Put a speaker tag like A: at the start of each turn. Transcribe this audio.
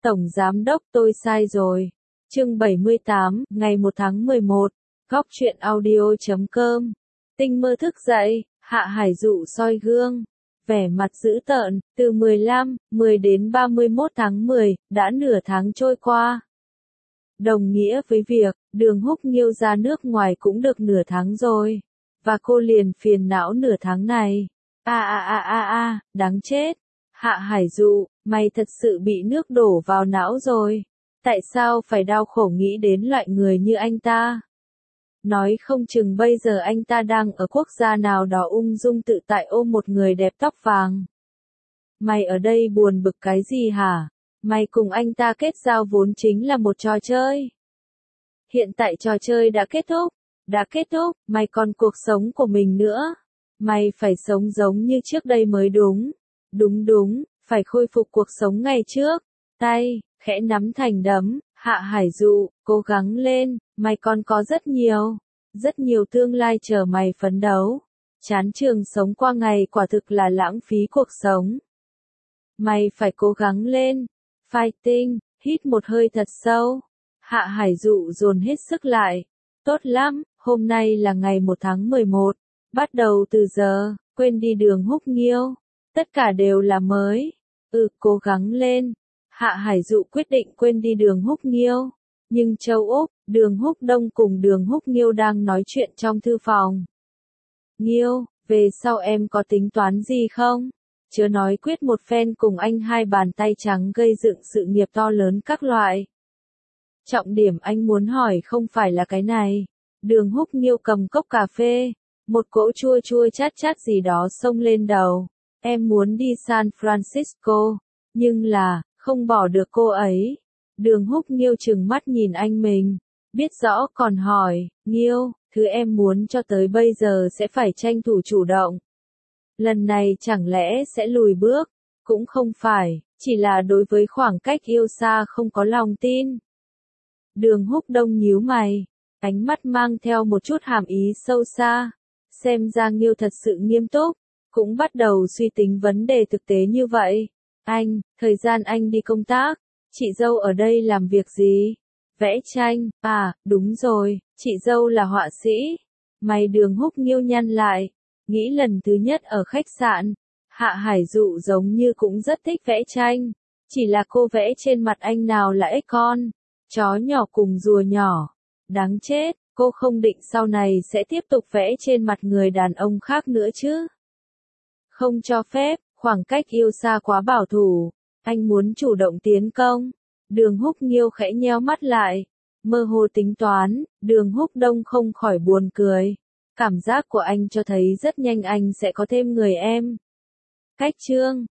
A: Tổng Giám đốc tôi sai rồi. Chương 78, ngày 1 tháng 11, Góc truyện audio.com. Tinh mơ thức dậy, Hạ Hải Dụ soi gương. Vẻ mặt dữ tợn, từ 10 đến 31 tháng 10, đã nửa tháng trôi qua. Đồng nghĩa với việc, Đường Húc Nghiêu ra nước ngoài cũng được nửa tháng rồi. Và cô liền phiền não nửa tháng này. Đáng chết. Hạ Hải Dụ, mày thật sự bị nước đổ vào não rồi. Tại sao phải đau khổ nghĩ đến loại người như anh ta? Nói không chừng bây giờ anh ta đang ở quốc gia nào đó ung dung tự tại ôm một người đẹp tóc vàng. Mày ở đây buồn bực cái gì hả? Mày cùng anh ta kết giao vốn chính là một trò chơi. Hiện tại trò chơi đã kết thúc, mày còn cuộc sống của mình nữa. Mày phải sống giống như trước đây mới đúng. Đúng, phải khôi phục cuộc sống ngày trước. Tay, khẽ nắm thành đấm, Hạ Hải Dụ, cố gắng lên, mày còn có rất nhiều tương lai chờ mày phấn đấu. Chán trường sống qua ngày quả thực là lãng phí cuộc sống. Mày phải cố gắng lên. Fighting, hít một hơi thật sâu. Hạ Hải Dụ dồn hết sức lại. Tốt lắm, hôm nay là ngày 1 tháng 11. Bắt đầu từ giờ, quên đi Đường Húc Nghiêu. Tất cả đều là mới. Cố gắng lên. Hạ Hải Dụ quyết định quên đi Đường Húc Nghiêu. Nhưng châu Úc, Đường Húc Đông cùng Đường Húc Nghiêu đang nói chuyện trong thư phòng. Nghiêu, về sau em có tính toán gì không? Chớ nói quyết một phen cùng anh hai bàn tay trắng gây dựng sự nghiệp to lớn các loại. Trọng điểm anh muốn hỏi không phải là cái này. Đường Húc Nghiêu cầm cốc cà phê, một cỗ chua chát gì đó xông lên đầu. Em muốn đi San Francisco, nhưng là, không bỏ được cô ấy. Đường Húc Nghiêu trừng mắt nhìn anh mình, biết rõ còn hỏi, Nghiêu, thứ em muốn cho tới bây giờ sẽ phải tranh thủ chủ động. Lần này chẳng lẽ sẽ lùi bước? Cũng không phải, chỉ là đối với khoảng cách yêu xa không có lòng tin. Đường Húc Đông nhíu mày, ánh mắt mang theo một chút hàm ý sâu xa. Xem ra Nghiêu thật sự nghiêm túc, cũng bắt đầu suy tính vấn đề thực tế như vậy. Anh, thời gian anh đi công tác, chị dâu ở đây làm việc gì? Vẽ tranh, đúng rồi, chị dâu là họa sĩ. Mày Đường Húc Nghiêu nhăn lại, nghĩ lần thứ nhất ở khách sạn, Hạ Hải Dụ giống như cũng rất thích vẽ tranh. Chỉ là cô vẽ trên mặt anh nào là ếch con, chó nhỏ cùng rùa nhỏ. Đáng chết, cô không định sau này sẽ tiếp tục vẽ trên mặt người đàn ông khác nữa chứ? Không cho phép, khoảng cách yêu xa quá bảo thủ. Anh muốn chủ động tiến công. Đường Húc Nghiêu khẽ nheo mắt lại, mơ hồ tính toán. Đường Húc Đông không khỏi buồn cười. Cảm giác của anh cho thấy rất nhanh anh sẽ có thêm người em. Cách chương